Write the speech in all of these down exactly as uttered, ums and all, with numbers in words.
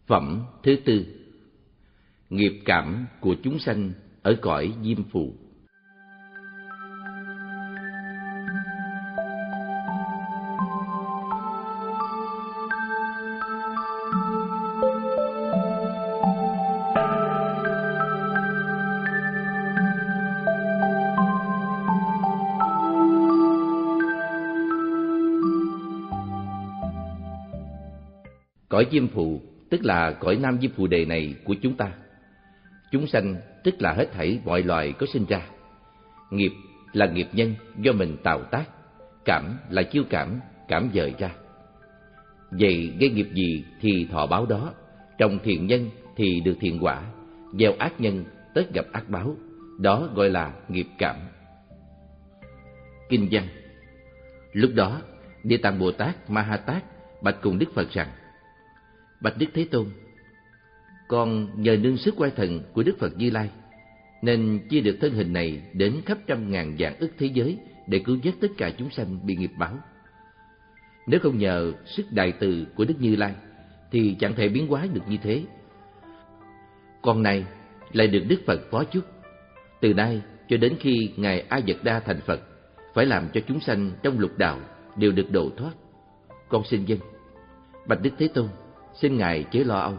Phẩm thứ tư. Nghiệp cảm của chúng sanh ở cõi Diêm Phù. Cõi Diêm Phù tức là cõi Nam Diêm Phù Đề này của chúng ta. Chúng sanh tức là hết thảy mọi loài có sinh ra. Nghiệp là nghiệp nhân do mình tạo tác. Cảm là chiêu cảm, cảm dời ra. Vậy gây nghiệp gì thì thọ báo đó. Trồng thiện nhân thì được thiện quả. Gieo ác nhân tất gặp ác báo. Đó gọi là nghiệp cảm. Kinh văn. Lúc đó Địa Tạng Bồ Tát Ma Ha Tát bạch cùng Đức Phật rằng: Bạch Đức Thế Tôn, con nhờ nương sức oai thần của Đức Phật Như Lai nên chia được thân hình này đến khắp trăm ngàn vạn ức thế giới để cứu vớt tất cả chúng sanh bị nghiệp báo. Nếu không nhờ sức đại từ của Đức Như Lai thì chẳng thể biến hóa được như thế. Con này lại được Đức Phật phó chúc, từ nay cho đến khi Ngài A Dật Đa thành Phật, phải làm cho chúng sanh trong lục đạo đều được độ thoát. Con xin vâng. Bạch Đức Thế Tôn, xin Ngài chớ lo âu.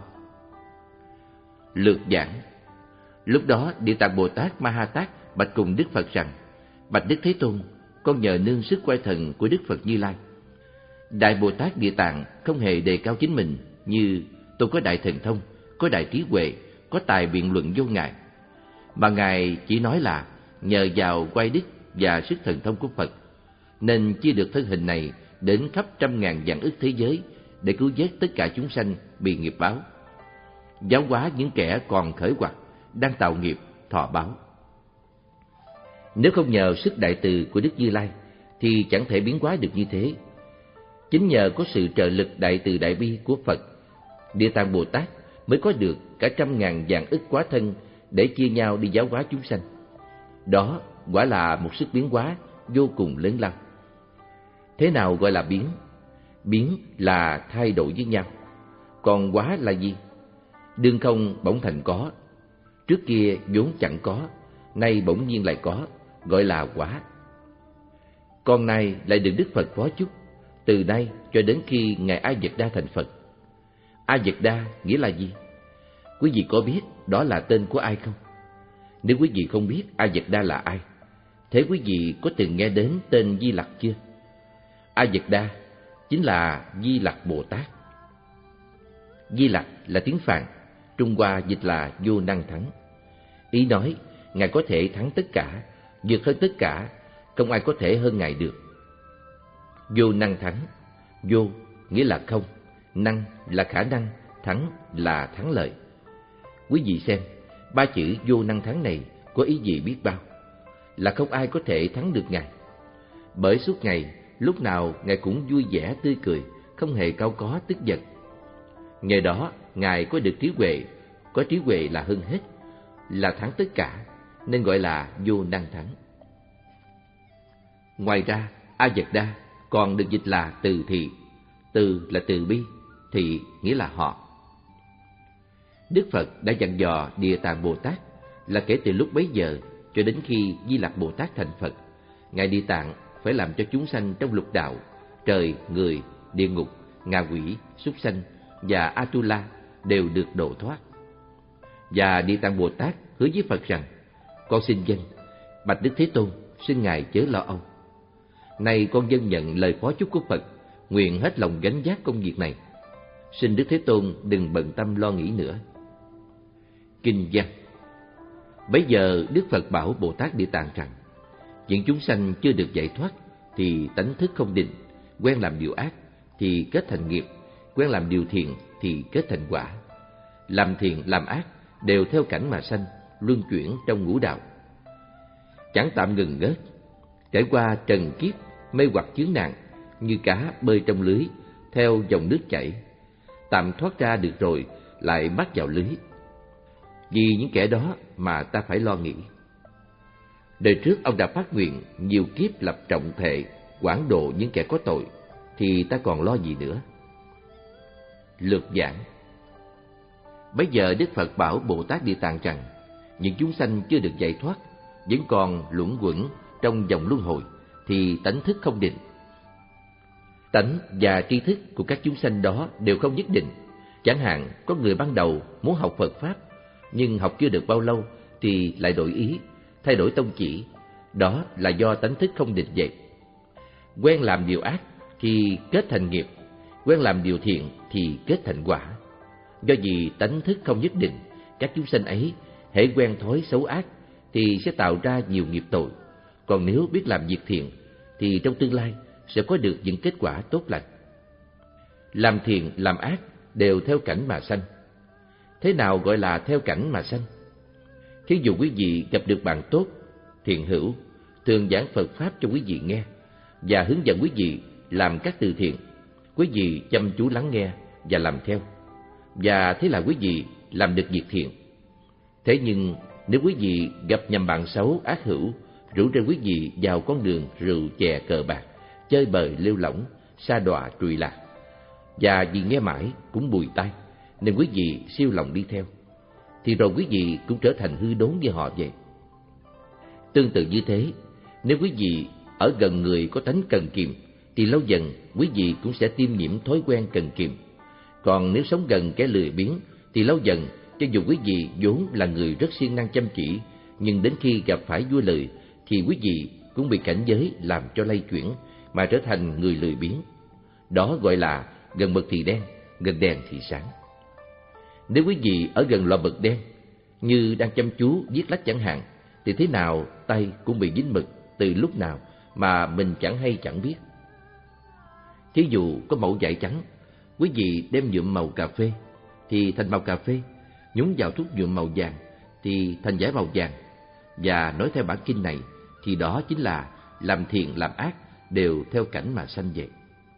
Lược giảng. Lúc đó Địa Tạng Bồ Tát Ma Ha Tát bạch cùng Đức Phật rằng: Bạch Đức Thế Tôn, con nhờ nương sức oai thần của Đức Phật Như Lai. Đại Bồ Tát Địa Tạng không hề đề cao chính mình như tôi có đại thần thông, có đại trí huệ, có tài biện luận vô ngại, mà Ngài chỉ nói là nhờ vào oai đức và sức thần thông của Phật nên chia được thân hình này đến khắp trăm ngàn vạn ức thế giới để cứu vớt tất cả chúng sanh bị nghiệp báo, giáo hóa những kẻ còn khởi hoặc, đang tạo nghiệp, thọ báo. Nếu không nhờ sức đại từ của Đức Như Lai thì chẳng thể biến hóa được như thế. Chính nhờ có sự trợ lực đại từ đại bi của Phật, Địa Tạng Bồ Tát mới có được cả trăm ngàn vạn ức quá thân để chia nhau đi giáo hóa chúng sanh. Đó quả là một sức biến hóa vô cùng lớn lao. Thế nào gọi là biến? Biến là thay đổi với nhau. Còn hóa là gì? Đương không bỗng thành có. Trước kia vốn chẳng có, nay bỗng nhiên lại có, gọi là hóa. Con này lại được Đức Phật phó chúc, từ nay cho đến khi Ngài A Dật Đa thành Phật. A Dật Đa nghĩa là gì? Quý vị có biết đó là tên của ai không? Nếu quý vị không biết A Dật Đa là ai, thế quý vị có từng nghe đến tên Di Lặc chưa? A Dật Đa chính là Di Lặc Bồ Tát. Di Lặc là tiếng Phạn, Trung Hoa dịch là vô năng thắng. Ý nói Ngài có thể thắng tất cả, vượt hơn tất cả, không ai có thể hơn Ngài được. Vô năng thắng. Vô nghĩa là không, năng là khả năng, thắng là thắng lợi. Quý vị xem, ba chữ vô năng thắng này có ý gì biết bao? Là không ai có thể thắng được Ngài. Bởi suốt ngày, lúc nào Ngài cũng vui vẻ tươi cười, không hề cáu có tức giận. Nhờ đó Ngài có được trí huệ, có trí huệ là hơn hết, là thắng tất cả, nên gọi là vô năng thắng. Ngoài ra, A Dật Đa còn được dịch là từ thị. Từ là từ bi, thị nghĩa là họ. Đức Phật đã dặn dò Địa Tạng Bồ Tát là kể từ lúc bấy giờ cho đến khi Di Lặc Bồ Tát thành Phật, Ngài Địa Tạng phải làm cho chúng sanh trong lục đạo, trời, người, địa ngục, ngạ quỷ, súc sanh và Atula đều được độ thoát. Và Địa Tạng Bồ Tát hứa với Phật rằng: Con xin vâng. Bạch Đức Thế Tôn, xin Ngài chớ lo âu. Nay con vâng nhận lời phó chúc của Phật, nguyện hết lòng gánh vác công việc này. Xin Đức Thế Tôn đừng bận tâm lo nghĩ nữa. Kinh văn. Bấy giờ Đức Phật bảo Bồ Tát Địa Tạng rằng: những chúng sanh chưa được giải thoát thì tánh thức không định, quen làm điều ác thì kết thành nghiệp, quen làm điều thiện thì kết thành quả. Làm thiện làm ác đều theo cảnh mà sanh, luân chuyển trong ngũ đạo, chẳng tạm ngừng ngớt, trải qua trần kiếp mê hoặc chướng nạn, như cá bơi trong lưới theo dòng nước chảy, tạm thoát ra được rồi lại mắc vào lưới. Vì những kẻ đó mà ta phải lo nghĩ. Đời trước ông đã phát nguyện nhiều kiếp lập trọng thệ quảng độ những kẻ có tội, thì ta còn lo gì nữa? Lược giảng. Bây giờ Đức Phật bảo Bồ Tát Địa Tạng rằng những chúng sanh chưa được giải thoát, vẫn còn luẩn quẩn trong vòng luân hồi, thì tánh thức không định. Tánh và tri thức của các chúng sanh đó đều không nhất định. Chẳng hạn có người ban đầu muốn học Phật Pháp, nhưng học chưa được bao lâu thì lại đổi ý, thay đổi tông chỉ. Đó là do tánh thức không định vậy. Quen làm điều ác thì kết thành nghiệp, quen làm điều thiện thì kết thành quả. Do vì tánh thức không nhất định, các chúng sanh ấy hễ quen thói xấu ác thì sẽ tạo ra nhiều nghiệp tội. Còn nếu biết làm việc thiện thì trong tương lai sẽ có được những kết quả tốt lành. Làm thiện, làm ác đều theo cảnh mà sanh. Thế nào gọi là theo cảnh mà sanh? Thí dụ quý vị gặp được bạn tốt, thiện hữu, thường giảng Phật Pháp cho quý vị nghe và hướng dẫn quý vị làm các từ thiện. Quý vị chăm chú lắng nghe và làm theo, và thế là quý vị làm được việc thiện. Thế nhưng nếu quý vị gặp nhầm bạn xấu, ác hữu, rủ rê quý vị vào con đường rượu chè cờ bạc, chơi bời lêu lỏng, sa đọa trụy lạc, và vì nghe mãi cũng bùi tai nên quý vị siêu lòng đi theo, thì rồi quý vị cũng trở thành hư đốn như họ vậy. Tương tự như thế, nếu quý vị ở gần người có tánh cần kiệm thì lâu dần quý vị cũng sẽ tiêm nhiễm thói quen cần kiệm. Còn nếu sống gần kẻ lười biếng thì lâu dần, cho dù quý vị vốn là người rất siêng năng chăm chỉ, nhưng đến khi gặp phải vua lười thì quý vị cũng bị cảnh giới làm cho lay chuyển mà trở thành người lười biếng. Đó gọi là gần mực thì đen, gần đèn thì sáng. Nếu quý vị ở gần lò mực đen, như đang chăm chú viết lách chẳng hạn, thì thế nào tay cũng bị dính mực từ lúc nào mà mình chẳng hay chẳng biết. Thí dụ có mẩu vải trắng, quý vị đem nhuộm màu cà phê thì thành màu cà phê, nhúng vào thuốc nhuộm màu vàng thì thành vải màu vàng. Và nói theo bản kinh này thì đó chính là làm thiện làm ác đều theo cảnh mà sanh vậy.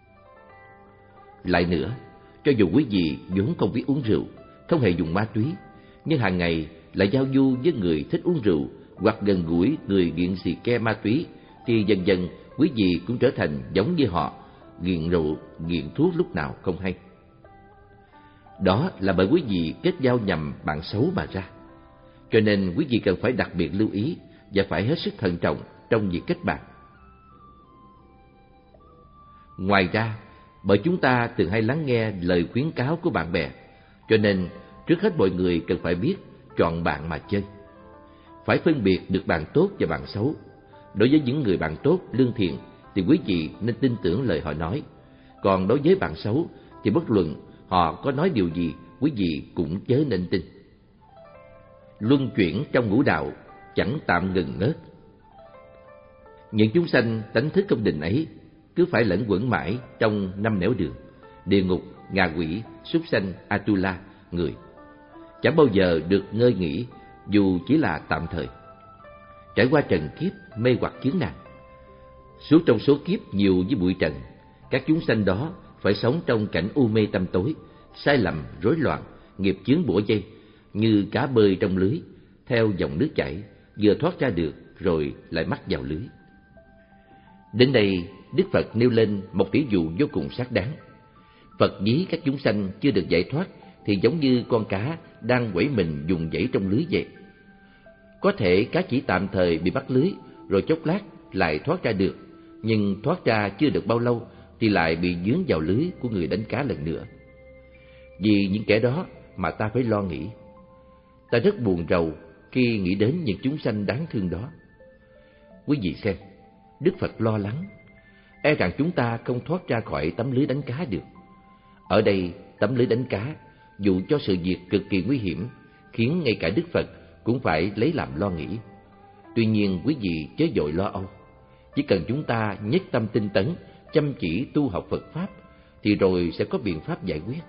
Lại nữa, cho dù quý vị vốn không biết uống rượu, không hề dùng ma túy, nhưng hàng ngày lại giao du với người thích uống rượu hoặc gần gũi người nghiện xì ke ma túy, thì dần dần quý vị cũng trở thành giống như họ, nghiện rượu, nghiện thuốc lúc nào không hay. Đó là bởi quý vị kết giao nhầm bạn xấu mà ra. Cho nên quý vị cần phải đặc biệt lưu ý và phải hết sức thận trọng trong việc kết bạn. Ngoài ra, bởi chúng ta thường hay lắng nghe lời khuyến cáo của bạn bè, cho nên trước hết mọi người cần phải biết chọn bạn mà chơi. Phải phân biệt được bạn tốt và bạn xấu. Đối với những người bạn tốt, lương thiện thì quý vị nên tin tưởng lời họ nói. Còn đối với bạn xấu thì bất luận họ có nói điều gì, quý vị cũng chớ nên tin. Luân chuyển trong ngũ đạo, chẳng tạm ngừng ngớt. Những chúng sanh tánh thức không định ấy cứ phải lẫn quẩn mãi trong năm nẻo đường, địa ngục, ngạ quỷ, súc sanh, Atula, người, chẳng bao giờ được ngơi nghỉ dù chỉ là tạm thời. Trải qua trần kiếp mê hoặc chướng nạn, suốt trong số kiếp nhiều với bụi trần, các chúng sanh đó phải sống trong cảnh u mê tăm tối, sai lầm, rối loạn, nghiệp chướng bủa dây, như cá bơi trong lưới, theo dòng nước chảy, vừa thoát ra được rồi lại mắc vào lưới. Đến đây, Đức Phật nêu lên một ví dụ vô cùng xác đáng. Phật ví các chúng sanh chưa được giải thoát thì giống như con cá đang quẩy mình dùng dãy trong lưới vậy. Có thể cá chỉ tạm thời bị bắt lưới, rồi chốc lát lại thoát ra được, nhưng thoát ra chưa được bao lâu thì lại bị dướng vào lưới của người đánh cá lần nữa. Vì những kẻ đó mà ta phải lo nghĩ. Ta rất buồn rầu khi nghĩ đến những chúng sanh đáng thương đó. Quý vị xem, Đức Phật lo lắng, e rằng chúng ta không thoát ra khỏi tấm lưới đánh cá được. Ở đây, tấm lưới đánh cá, dù cho sự việc cực kỳ nguy hiểm, khiến ngay cả Đức Phật cũng phải lấy làm lo nghĩ. Tuy nhiên, quý vị chớ vội lo âu. Chỉ cần chúng ta nhất tâm tinh tấn, chăm chỉ tu học Phật Pháp, thì rồi sẽ có biện pháp giải quyết.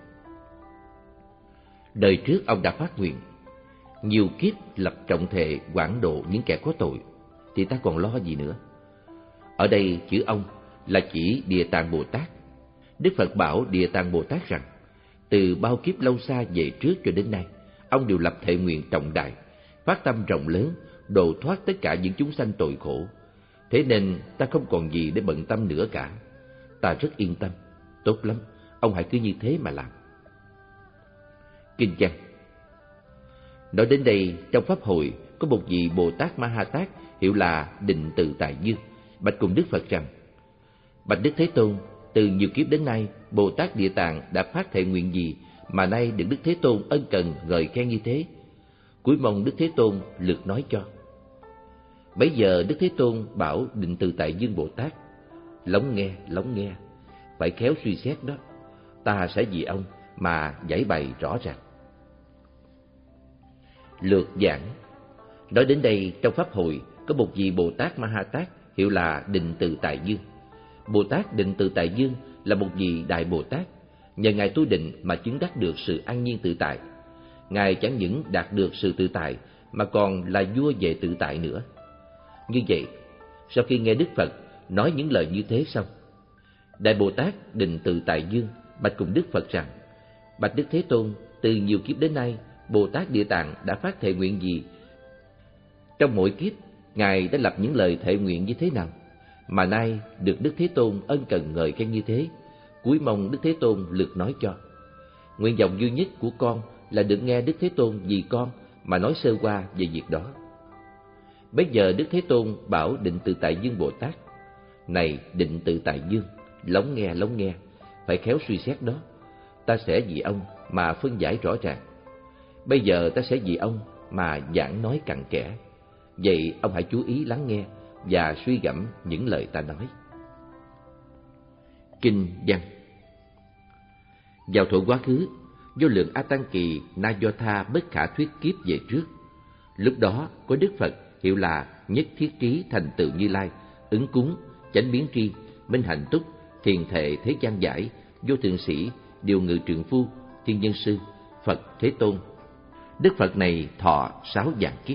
Đời trước ông đã phát nguyện, nhiều kiếp lập trọng thệ quảng độ những kẻ có tội, thì ta còn lo gì nữa. Ở đây chữ ông là chỉ Địa Tạng Bồ Tát. Đức Phật bảo Địa Tạng Bồ Tát rằng, từ bao kiếp lâu xa về trước cho đến nay, ông đều lập thệ nguyện trọng đại, phát tâm rộng lớn, độ thoát tất cả những chúng sanh tội khổ. Thế nên ta không còn gì để bận tâm nữa cả. Ta rất yên tâm. Tốt lắm, ông hãy cứ như thế mà làm. Kinh văn: Nói đến đây, trong pháp hội có một vị Bồ Tát Ma Ha Tát hiệu là Định Tự Tại Dương, bạch cùng Đức Phật rằng: Bạch Đức Thế Tôn, từ nhiều kiếp đến nay, Bồ Tát Địa Tạng đã phát thệ nguyện gì mà nay được Đức Thế Tôn ân cần ngợi khen như thế? Cúi mong Đức Thế Tôn lược nói cho. Bấy giờ Đức Thế Tôn bảo Định Tự Tại Dương Bồ Tát: Lắng nghe, lắng nghe, phải khéo suy xét đó. Ta sẽ vì ông mà giải bày rõ ràng. Lược giảng. Nói đến đây, trong pháp hội có một vị Bồ Tát Ma Ha Tát hiệu là Định Tự Tại Dương. Bồ Tát Định Tự Tại Dương là một vị đại Bồ Tát, nhờ ngài tu định mà chứng đắc được sự an nhiên tự tại. Ngài chẳng những đạt được sự tự tại mà còn là vua về tự tại nữa. Như vậy, sau khi nghe Đức Phật nói những lời như thế xong, đại Bồ Tát Định Tự Tại Dương bạch cùng Đức Phật rằng: Bạch Đức Thế Tôn, từ nhiều kiếp đến nay, Bồ Tát Địa Tạng đã phát thệ nguyện gì? Trong mỗi kiếp, ngài đã lập những lời thệ nguyện như thế nào mà nay được Đức Thế Tôn ân cần ngợi khen như thế? Cúi mong Đức Thế Tôn lược nói cho. Nguyện vọng duy nhất của con là được nghe Đức Thế Tôn vì con mà nói sơ qua về việc đó. Bấy giờ Đức Thế Tôn bảo Định Tự Tại Dương Bồ Tát: Này Định Tự Tại Dương, lắng nghe, lắng nghe, phải khéo suy xét đó. Ta sẽ vì ông mà phân giải rõ ràng. Bây giờ ta sẽ vì ông mà giảng nói cặn kẽ. Vậy ông hãy chú ý lắng nghe và suy gẫm những lời ta nói. Kinh văn. Vào thuở quá khứ, vô lượng A Tăng Kỳ Na Do Tha bất khả thuyết kiếp về trước. Lúc đó có Đức Phật hiệu là Nhất Thiết Trí Thành Tựu Như Lai, ứng cúng, chánh biến tri, minh hạnh túc, thiền thệ thế gian giải, vô thượng sĩ, điều ngự trượng phu, thiên nhân sư, Phật Thế Tôn. Đức Phật này thọ sáu vạn kiếp.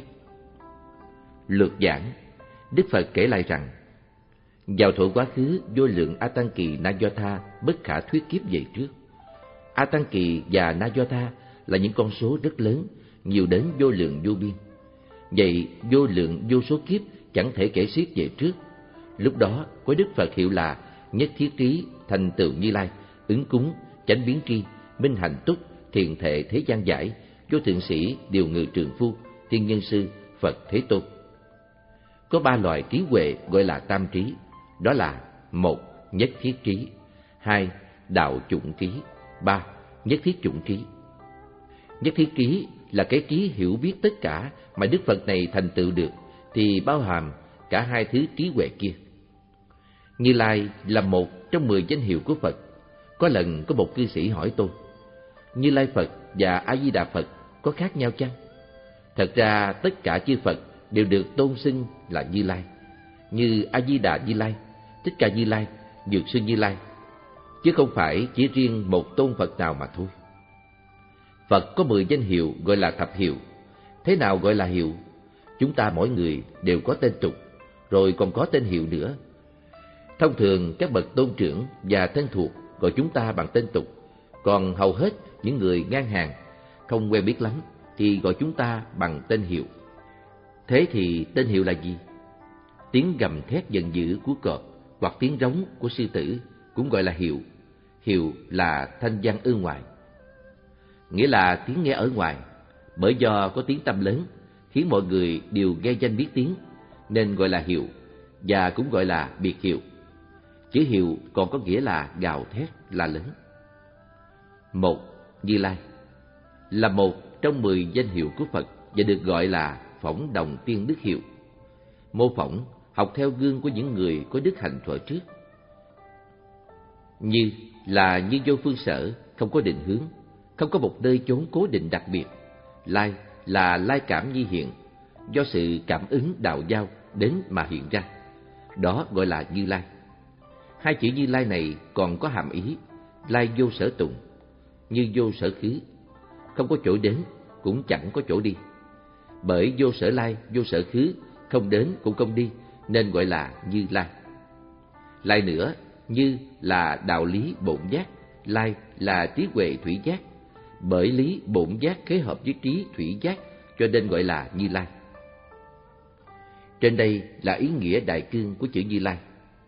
Lược giảng. Đức Phật kể lại rằng: Vào thuở quá khứ, vô lượng A Tăng Kỳ Na Do Tha bất khả thuyết kiếp về trước. A Tăng Kỳ và Na Do Tha là những con số rất lớn, nhiều đến vô lượng vô biên. Vậy vô lượng vô số kiếp chẳng thể kể xiết về trước. Lúc đó có Đức Phật hiệu là Nhất Thiết Trí Thành Tựu Như Lai, ứng cúng, chánh biến tri, minh hạnh túc, thiền thệ thế gian giải, vô thượng sĩ, điều ngự trượng phu, thiên nhân sư, Phật Thế Tôn. Có ba loại trí huệ gọi là tam trí, đó là: một, nhất thiết trí; hai, đạo chủng trí; ba, nhất thiết chủng trí. Nhất thiết trí là cái trí hiểu biết tất cả mà Đức Phật này thành tựu được, thì bao hàm cả hai thứ trí huệ kia. Như Lai là một trong mười danh hiệu của Phật. Có lần có một cư sĩ hỏi tôi: Như Lai Phật và A Di Đà Phật có khác nhau chăng? Thật ra tất cả chư Phật đều được tôn xưng là Như Lai, như A Di Đà Như Lai, Thích Ca Như Lai, Dược Sư Như Lai, chứ không phải chỉ riêng một tôn Phật nào mà thôi. Phật có mười danh hiệu gọi là thập hiệu. Thế nào gọi là hiệu? Chúng ta mỗi người đều có tên tục, rồi còn có tên hiệu nữa. Thông thường các bậc tôn trưởng và thân thuộc gọi chúng ta bằng tên tục, còn hầu hết những người ngang hàng không quen biết lắm thì gọi chúng ta bằng tên hiệu. Thế thì tên hiệu là gì? Tiếng gầm thét giận dữ của cọp hoặc tiếng rống của sư tử cũng gọi là hiệu. Hiệu là thanh văn ư ngoài, nghĩa là tiếng nghe ở ngoài. Bởi do có tiếng tăm lớn khiến mọi người đều nghe danh biết tiếng, nên gọi là hiệu, và cũng gọi là biệt hiệu. Chữ hiệu còn có nghĩa là gào thét, là lớn. Một, Như Lai là một trong mười danh hiệu của Phật và được gọi là phỏng đồng tiên đức hiệu. Mô phỏng, học theo gương của những người có đức hạnh thuở trước. Như là như vô phương sở, không có định hướng, không có một nơi chốn cố định đặc biệt. Lai là lai cảm nhi hiện, do sự cảm ứng đạo giao đến mà hiện ra, đó gọi là Như Lai. Hai chữ Như Lai này còn có hàm ý lai vô sở tụng, như vô sở khứ, không có chỗ đến cũng chẳng có chỗ đi. Bởi vô sở lai, vô sở khứ, không đến cũng không đi, nên gọi là Như Lai. Lại nữa, Như là đạo lý bổn giác, Lai là trí huệ thủy giác. Bởi lý bổn giác kết hợp với trí thủy giác, cho nên gọi là Như Lai. Trên đây là ý nghĩa đại cương của chữ Như Lai.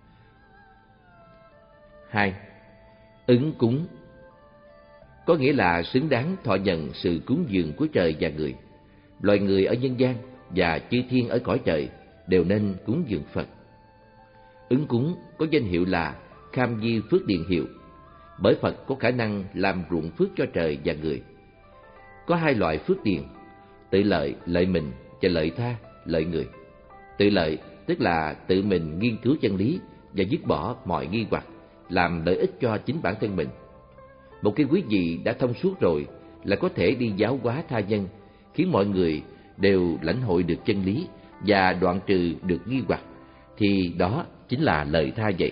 Hai, ứng cúng có nghĩa là xứng đáng thọ nhận sự cúng dường của trời và người. loài người ở nhân gian và chư thiên ở cõi trời đều nên cúng dường Phật. Ứng cúng có danh hiệu là Kham Di Phước Điền Hiệu, bởi Phật có khả năng làm ruộng phước cho trời và người. Có hai loại phước điền: tự lợi, lợi mình, và lợi tha, lợi người. Tự lợi tức là tự mình nghiên cứu chân lý và dứt bỏ mọi nghi hoặc, làm lợi ích cho chính bản thân mình. Một khi quý vị đã thông suốt rồi là có thể đi giáo hóa tha nhân, khiến mọi người đều lãnh hội được chân lý và đoạn trừ được nghi hoặc, thì đó chính là lợi tha vậy.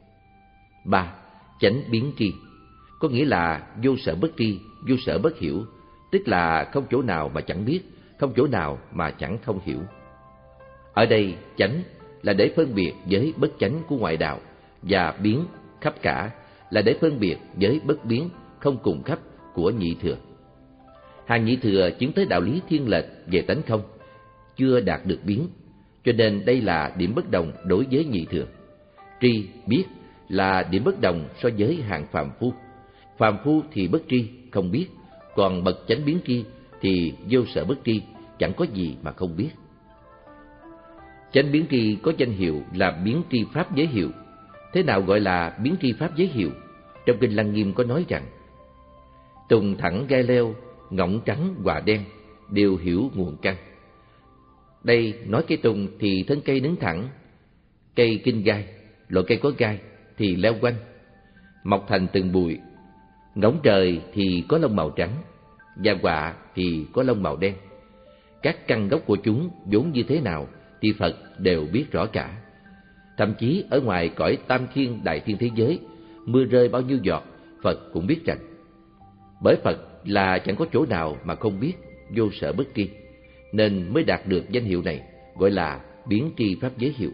Ba. Chánh biến tri, có nghĩa là vô sở bất tri, vô sở bất hiểu, tức là không chỗ nào mà chẳng biết, không chỗ nào mà chẳng thông hiểu. Ở đây chánh là để phân biệt với bất chánh của ngoại đạo, và biến, khắp cả, là để phân biệt với bất biến, không cùng khắp của nhị thừa. Hàng nhị thừa chứng tới đạo lý thiên lệch về tánh không, chưa đạt được biến, cho nên đây là điểm bất đồng đối với nhị thừa. Tri, biết, là điểm bất đồng so với hạng phàm phu. Phàm phu thì bất tri, không biết, còn bậc chánh biến tri thì vô sở bất tri, chẳng có gì mà không biết. Chánh biến tri có danh hiệu là biến tri pháp giới hiệu. Thế nào gọi là biến tri pháp giới hiệu? Trong kinh Lăng Nghiêm có nói rằng: tùng thẳng gai leo, ngỗng trắng quả đen, đều hiểu nguồn căn. Đây nói cây tùng thì thân cây đứng thẳng, cây kinh gai, loại cây có gai thì leo quanh, mọc thành từng bụi. Ngỗng trời thì có lông màu trắng, và quạ thì có lông màu đen. Các căn gốc của chúng vốn như thế nào thì Phật đều biết rõ cả. Thậm chí ở ngoài cõi tam thiên đại thiên thế giới, mưa rơi bao nhiêu giọt, Phật cũng biết rằng. Bởi Phật là chẳng có chỗ nào mà không biết, vô sở bất tri, nên mới đạt được danh hiệu này, gọi là biến tri pháp giới hiệu.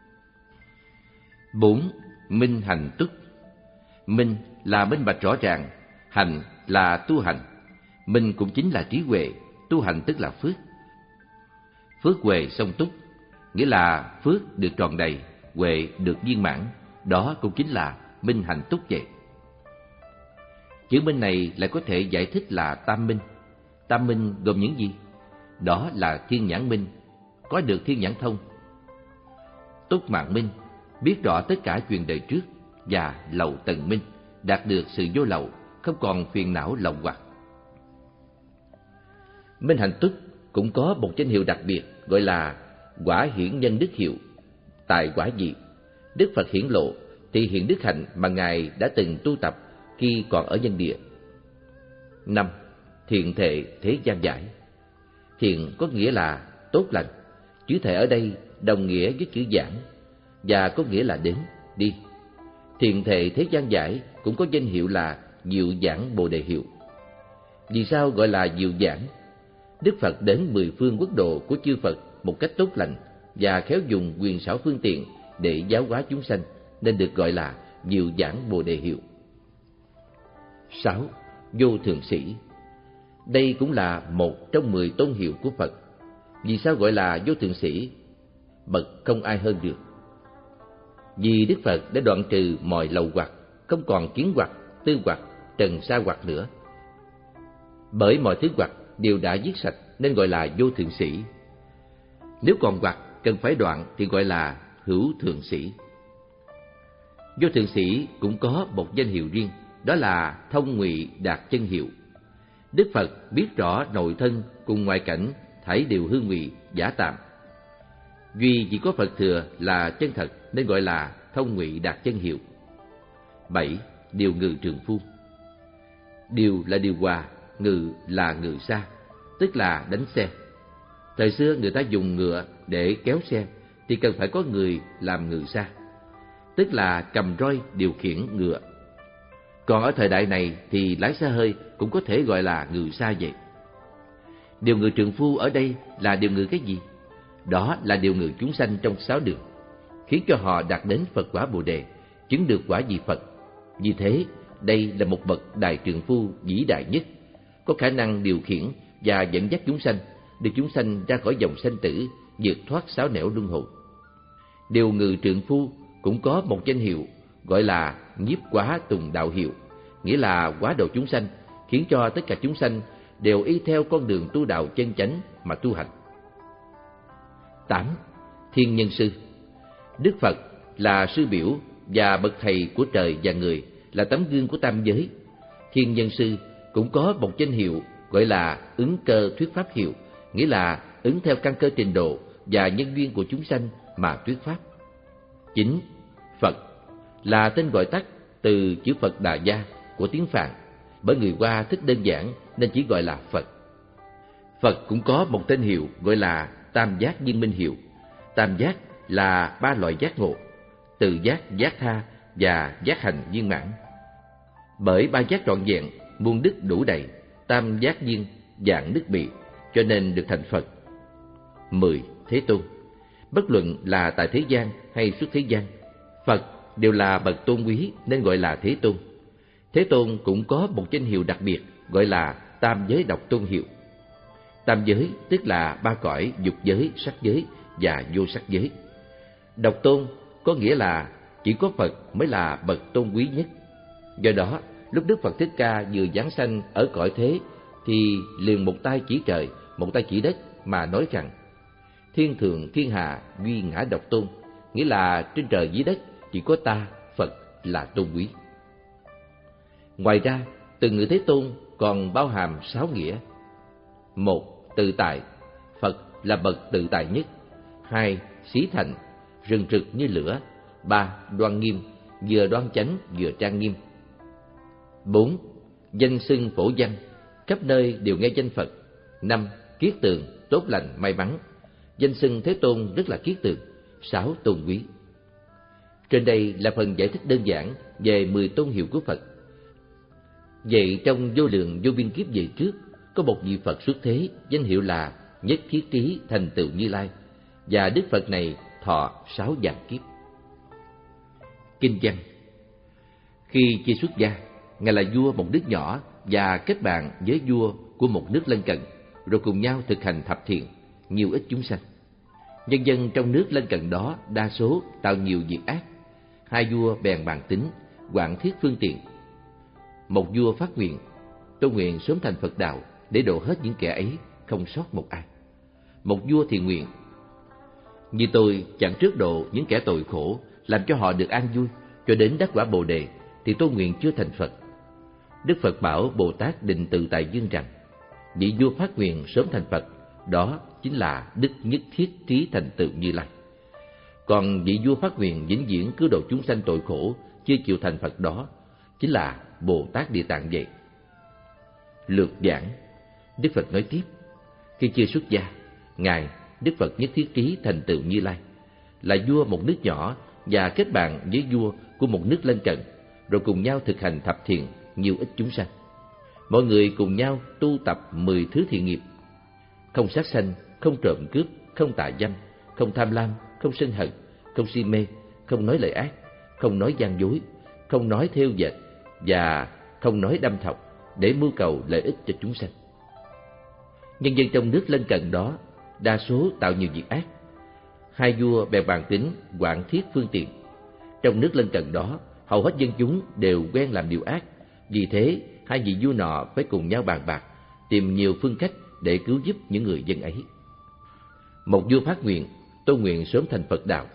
Bốn. Minh hành túc. Minh là minh bạch rõ ràng, hành là tu hành. Minh cũng chính là trí huệ, tu hành tức là phước. Phước huệ song túc, nghĩa là phước được tròn đầy, huệ được viên mãn, đó cũng chính là minh hành túc vậy. Chữ minh này lại có thể giải thích là tam minh. Tam minh gồm những gì? Đó là thiên nhãn minh, có được thiên nhãn thông; túc mạng minh, biết rõ tất cả chuyện đời trước; và lậu tần minh, đạt được sự vô lậu, không còn phiền não lậu hoặc. Minh hành túc cũng có một danh hiệu đặc biệt, gọi là quả hiển nhân đức hiệu, tại quả vị. Đức Phật hiển lộ thì hiện đức hạnh mà Ngài đã từng tu tập khi còn ở nhân địa. Năm. Thiện thệ thế gian giải. Thiện có nghĩa là tốt lành, chữ thệ ở đây đồng nghĩa với chữ giảng, và có nghĩa là đến, đi. Thiện thệ thế gian giải cũng có danh hiệu là diệu giảng bồ đề hiệu. Vì sao gọi là diệu giảng? Đức Phật đến mười phương quốc độ của chư Phật một cách tốt lành và khéo dùng quyền xảo phương tiện để giáo hóa chúng sanh, nên được gọi là diệu giảng bồ đề hiệu. Sáu. Vô thượng sĩ. Đây cũng là một trong mười tôn hiệu của Phật. Vì sao gọi là vô thượng sĩ? Bậc không ai hơn được. Vì Đức Phật đã đoạn trừ mọi lậu hoặc, không còn kiến hoặc, tư hoặc, trần sa hoặc nữa. Bởi mọi thứ hoặc đều đã giết sạch nên gọi là vô thượng sĩ. Nếu còn hoặc cần phải đoạn thì gọi là hữu thượng sĩ. Vô thượng sĩ cũng có một danh hiệu riêng, đó là thông ngụy đạt chân hiệu. Đức Phật biết rõ nội thân cùng ngoại cảnh thảy đều hư ngụy, giả tạm. Duy chỉ có Phật thừa là chân thật nên gọi là thông ngụy đạt chân hiệu. Bảy. Điều ngự trường phu. Điều là điều hòa, ngự là ngự xa, tức là đánh xe. Thời xưa người ta dùng ngựa để kéo xe thì cần phải có người làm ngự xa, tức là cầm roi điều khiển ngựa. Còn ở thời đại này thì lái xe hơi cũng có thể gọi là ngự xa vậy. Điều ngự trường phu ở đây là điều ngự cái gì? Đó là điều ngự chúng sanh trong sáu đường, khiến cho họ đạt đến Phật quả Bồ đề, chứng được quả vị Phật. Vì thế, đây là một bậc đại trường phu vĩ đại nhất, có khả năng điều khiển và dẫn dắt chúng sanh, đưa chúng sanh ra khỏi dòng sanh tử, vượt thoát sáu nẻo luân hồi. Điều ngự trượng phu cũng có một danh hiệu, gọi là nhiếp quá tùng đạo hiệu, nghĩa là hóa độ chúng sanh, khiến cho tất cả chúng sanh đều y theo con đường tu đạo chân chánh mà tu hành. Tám. Thiên nhân sư. Đức Phật là sư biểu và bậc thầy của trời và người, là tấm gương của tam giới. Thiên nhân sư cũng có một danh hiệu gọi là ứng cơ thuyết pháp hiệu, nghĩa là ứng theo căn cơ trình độ và nhân duyên của chúng sanh mà thuyết pháp. Chín. Phật là tên gọi tắt từ chữ Phật Đà Gia của tiếng Phạn, bởi người Hoa thích đơn giản nên chỉ gọi là Phật. Phật cũng có một tên hiệu gọi là Tam Giác Viên Minh Hiệu. Tam giác là ba loại giác ngộ: từ giác, giác tha và giác hành viên mãn. Bởi ba giác trọn vẹn, muôn đức đủ đầy, tam giác viên, vạn đức bị, cho nên được thành Phật. Mười. Thế Tôn. Bất luận là tại thế gian hay xuất thế gian, Phật đều là bậc tôn quý nên gọi là Thế Tôn. Thế Tôn cũng có một danh hiệu đặc biệt gọi là Tam Giới Độc Tôn Hiệu. Tam giới tức là ba cõi dục giới, sắc giới và vô sắc giới. Độc tôn có nghĩa là chỉ có Phật mới là bậc tôn quý nhất. Do đó, lúc Đức Phật Thích Ca vừa giáng sanh ở cõi thế thì liền một tay chỉ trời, một tay chỉ đất mà nói rằng: Thiên thượng thiên hạ duy ngã độc tôn, nghĩa là trên trời dưới đất chỉ có ta, Phật là tôn quý. Ngoài ra, từ ngữ Thế Tôn còn bao hàm sáu nghĩa. Một. Tự tại. Phật là bậc tự tại nhất. Hai. Xí thành, rừng rực như lửa. Ba. Đoan nghiêm, vừa đoan chánh vừa trang nghiêm. Bốn. Danh xưng phổ danh, khắp nơi đều nghe danh Phật. Năm. Kiết tường, tốt lành, may mắn. Danh xưng Thế Tôn rất là kiết tường. Sáu. Tôn quý. Trên đây là phần giải thích đơn giản về mười tôn hiệu của Phật. Vậy trong vô lượng vô biên kiếp về trước, có một vị Phật xuất thế, danh hiệu là Nhất Thiết Trí Thành Tựu Như Lai, và Đức Phật này thọ sáu vạn kiếp. Kinh văn. Khi chưa xuất gia, Ngài là vua một nước nhỏ và kết bạn với vua của một nước lân cận, rồi cùng nhau thực hành thập thiện, nhiều ích chúng sanh. Nhân dân trong nước lân cận đó đa số tạo nhiều việc ác. Hai vua bèn bàn tính, hoạn thiết phương tiện. Một vua phát nguyện: tôi nguyện sớm thành Phật đạo để độ hết những kẻ ấy, không sót một ai. Một vua thì nguyện: như tôi chẳng trước độ những kẻ tội khổ, làm cho họ được an vui, cho đến đắc quả Bồ Đề, thì tôi nguyện chưa thành Phật. Đức Phật bảo Bồ Tát Định Tự Tại Dương rằng: vị vua phát nguyện sớm thành Phật, đó chính là Đức Nhất Thiết Trí Thành Tựu Như Lai. Còn vị vua phát nguyện vĩnh viễn cứu độ chúng sanh tội khổ, chưa chịu thành Phật, đó chính là Bồ Tát Địa Tạng vậy. Lược giảng. Đức Phật nói tiếp: khi chưa xuất gia, Ngài Đức Phật Nhất Thiết Trí Thành Tựu Như Lai là vua một nước nhỏ và kết bạn với vua của một nước lân cận, rồi cùng nhau thực hành thập thiện, nhiều ích chúng sanh. Mọi người cùng nhau tu tập mười thứ thiện nghiệp: không sát sanh, không trộm cướp, không tà dâm, không tham lam, không sân hận, không si mê, không nói lời ác, không nói gian dối, không nói thêu dệt và không nói đâm thọc, để mưu cầu lợi ích cho chúng sanh. Nhân dân trong nước lân cận đó đa số tạo nhiều việc ác. Hai vua bèn bàn tính hoạn thiết phương tiện. Trong nước lân cận đó, hầu hết dân chúng đều quen làm điều ác, vì thế hai vị vua nọ phải cùng nhau bàn bạc, tìm nhiều phương cách để cứu giúp những người dân ấy. Một vua phát nguyện: tôi nguyện sớm thành Phật đạo.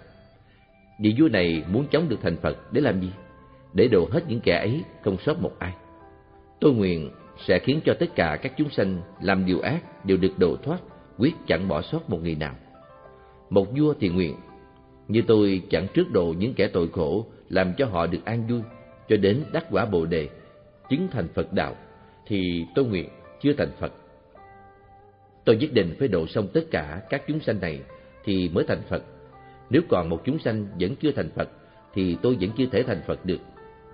Vị vua này muốn chóng được thành Phật để làm gì? Để độ hết những kẻ ấy, không sót một ai. Tôi nguyện sẽ khiến cho tất cả các chúng sanh làm điều ác đều được độ thoát, quyết chẳng bỏ sót một người nào. Một vua thì nguyện: như tôi chẳng trước độ những kẻ tội khổ, làm cho họ được an vui, cho đến đắc quả Bồ Đề, chứng thành Phật đạo, thì tôi nguyện chưa thành Phật. Tôi nhất định phải độ xong tất cả các chúng sanh này thì mới thành Phật. Nếu còn một chúng sanh vẫn chưa thành Phật, thì tôi vẫn chưa thể thành Phật được.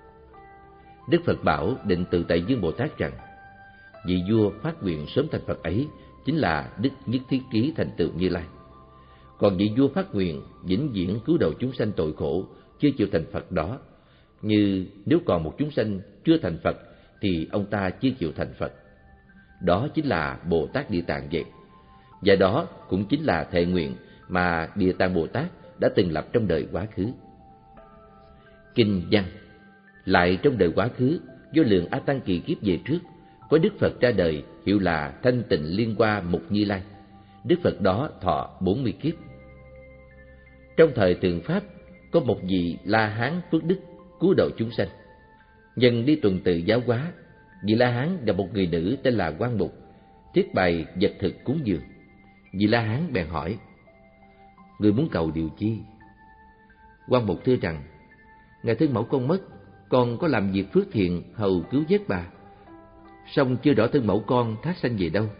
Đức Phật bảo Định Tự Tại Dương Bồ Tát rằng: vị vua phát nguyện sớm thành Phật ấy chính là Đức Nhất Thiết Trí Thành Tựu Như Lai. Còn vị vua phát nguyện vĩnh viễn cứu độ chúng sanh tội khổ, chưa chịu thành Phật đó, như nếu còn một chúng sanh chưa thành Phật thì ông ta chưa chịu thành Phật. Đó chính là Bồ Tát Địa Tạng vậy. Và đó cũng chính là thệ nguyện mà Địa Tạng Bồ Tát đã từng lập trong đời quá khứ. Kinh văn. Lại trong đời quá khứ, vô lượng A Tăng kỳ kiếp về trước, có Đức Phật ra đời hiệu là Thanh Tịnh Liên Hoa Mục Như Lai. Đức Phật đó thọ bốn mươi kiếp. Trong thời Tượng Pháp, có một vị La Hán phước đức cứu độ chúng sanh. Nhân đi tuần tự giáo hóa, vị La Hán gặp một người nữ tên là Quan Mục, thiết bày vật thực cúng dường. Vị La Hán bèn hỏi: người muốn cầu điều chi? Quan Mục thưa rằng: ngài thân mẫu con mất, con có làm việc phước thiện hầu cứu vớt bà, song chưa rõ thân mẫu con thác sanh về đâu.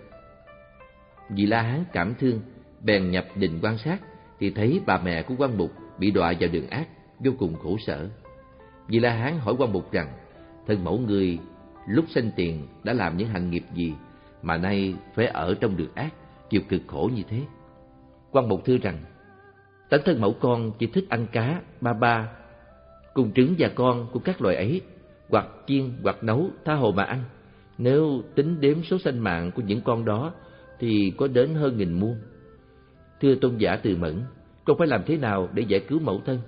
Vị La Hán cảm thương, bèn nhập định quan sát, thì thấy bà mẹ của Quan Mục bị đọa vào đường ác, vô cùng khổ sở. Vị La Hán hỏi Quan Mục rằng: thân mẫu người lúc sanh tiền đã làm những hành nghiệp gì mà nay phải ở trong đường ác, chịu cực khổ như thế? Quan Mục thưa rằng: tánh thân mẫu con chỉ thích ăn cá, ba ba, cùng trứng và con của các loài ấy, hoặc chiên hoặc nấu tha hồ mà ăn. Nếu tính đếm số sanh mạng của những con đó thì có đến hơn nghìn muôn. Thưa tôn giả Từ Mẫn, con phải làm thế nào để giải cứu mẫu thân?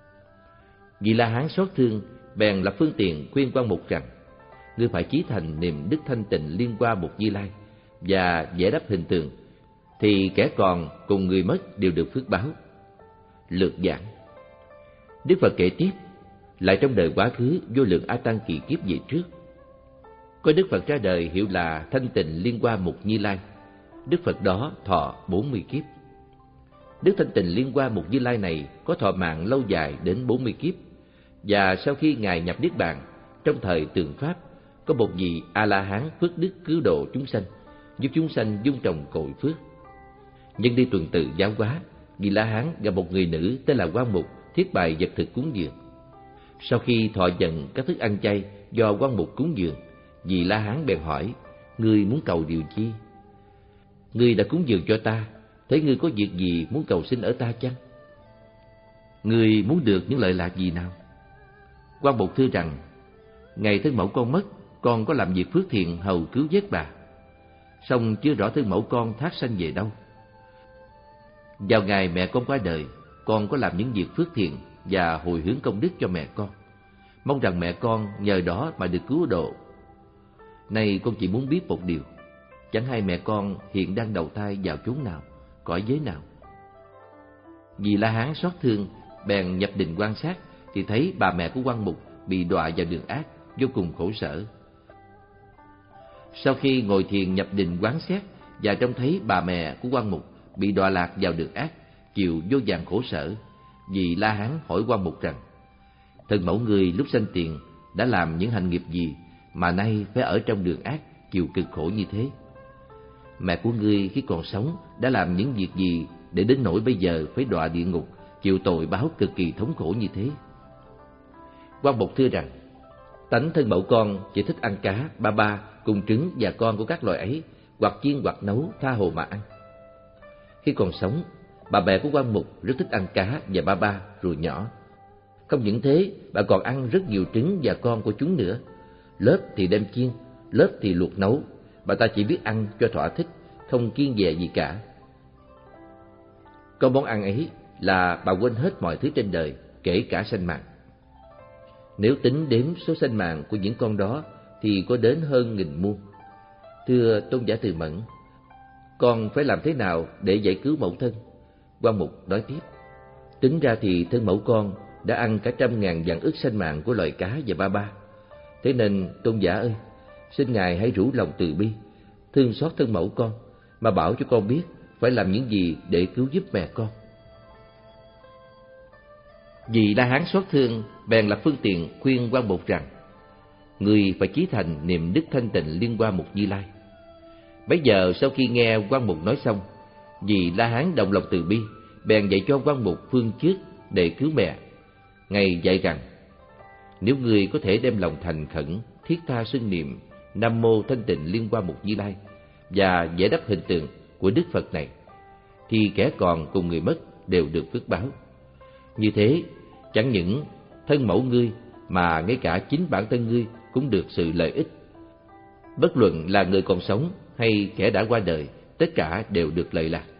Vị La Hán xót thương, bèn lập phương tiện khuyên Quan Mục rằng: ngươi phải chí thành niệm đức Thanh Tịnh Liên Hoa Mục Như Lai và vẽ đắp hình tượng, thì kẻ còn cùng người mất đều được phước báo. Lược giảng. Đức Phật kể tiếp: lại trong đời quá khứ vô lượng a tăng kỳ kiếp về trước, có Đức Phật ra đời hiệu là Thanh Tịnh Liên Hoa Mục Như Lai. Đức Phật đó thọ bốn mươi kiếp. Đức Thanh Tịnh Liên Hoa Mục Như Lai này có thọ mạng lâu dài đến bốn mươi kiếp, và sau khi ngài nhập niết bàn, trong thời Tượng Pháp, có một vị A La Hán phước đức cứu độ chúng sanh, giúp chúng sanh dung trồng cội phước. Nhưng đi tuần tự giáo hóa, vị La Hán gặp một người nữ tên là Quan Mục thiết bày vật thực cúng dường. Sau khi thọ nhận các thức ăn chay do Quan Mục cúng dường, vị La Hán bèn hỏi: ngươi muốn cầu điều chi? Ngươi đã cúng dường cho ta, thế ngươi có việc gì muốn cầu xin ở ta chăng? Ngươi muốn được những lợi lạc gì nào? Quan Mục thưa rằng: ngày thân mẫu con mất, con có làm việc phước thiện hầu cứu vớt bà, song chưa rõ thân mẫu con thác sanh về đâu. Vào ngày mẹ con qua đời, con có làm những việc phước thiện và hồi hướng công đức cho mẹ con, mong rằng mẹ con nhờ đó mà được cứu độ. Nay con chỉ muốn biết một điều: chẳng hay mẹ con hiện đang đầu thai vào chốn nào, cõi giới nào? Vì La Hán xót thương, bèn nhập định quan sát, thì thấy bà mẹ của Quan Mục bị đọa vào đường ác, vô cùng khổ sở. Sau khi ngồi thiền nhập định quán xét và trông thấy bà mẹ của Quan Mục bị đọa lạc vào đường ác, chịu vô vàn khổ sở, vì La Hán hỏi Quan Mục rằng: thân mẫu người lúc sanh tiền đã làm những hành nghiệp gì mà nay phải ở trong đường ác, chịu cực khổ như thế? Mẹ của ngươi khi còn sống đã làm những việc gì để đến nỗi bây giờ phải đọa địa ngục, chịu tội báo cực kỳ thống khổ như thế? Quan Mục thưa rằng: tánh thân mẫu con chỉ thích ăn cá, ba ba, cùng trứng và con của các loài ấy, hoặc chiên hoặc nấu tha hồ mà ăn. Khi còn sống, bà mẹ của Quan Mục rất thích ăn cá và ba ba, ruồi nhỏ. Không những thế, bà còn ăn rất nhiều trứng và con của chúng nữa. Lớp thì đem chiên, lớp thì luộc nấu. Bà ta chỉ biết ăn cho thỏa thích, không kiêng dè gì cả. Có món ăn ấy là bà quên hết mọi thứ trên đời, kể cả sanh mạng. Nếu tính đếm số sanh mạng của những con đó thì có đến hơn nghìn muôn. Thưa tôn giả Từ Mẫn, con phải làm thế nào để giải cứu mẫu thân? Quan Mục nói tiếp: tính ra thì thân mẫu con đã ăn cả trăm ngàn vạn ức sanh mạng của loài cá và ba ba. Thế nên tôn giả ơi, xin ngài hãy rủ lòng từ bi, thương xót thân mẫu con, mà bảo cho con biết phải làm những gì để cứu giúp mẹ con. Vì La Hán xót thương, bèn lập phương tiện khuyên Quan Mục rằng: người phải chí thành niệm đức Thanh Tịnh Liên Hoa Mục Như Lai. Bấy giờ sau khi nghe Quan Mục nói xong, vì La Hán đồng lòng từ bi, bèn dạy cho Quan Mục phương trước để cứu mẹ. Ngài dạy rằng: nếu người có thể đem lòng thành khẩn, thiết tha xưng niệm Nam Mô Thanh Tịnh Liên Hoa Mục Như Lai và vẽ đắp hình tượng của Đức Phật này, thì kẻ còn cùng người mất đều được phước báo. Như thế, chẳng những thân mẫu ngươi mà ngay cả chính bản thân ngươi cũng được sự lợi ích. Bất luận là người còn sống hay kẻ đã qua đời, tất cả đều được lợi lạc.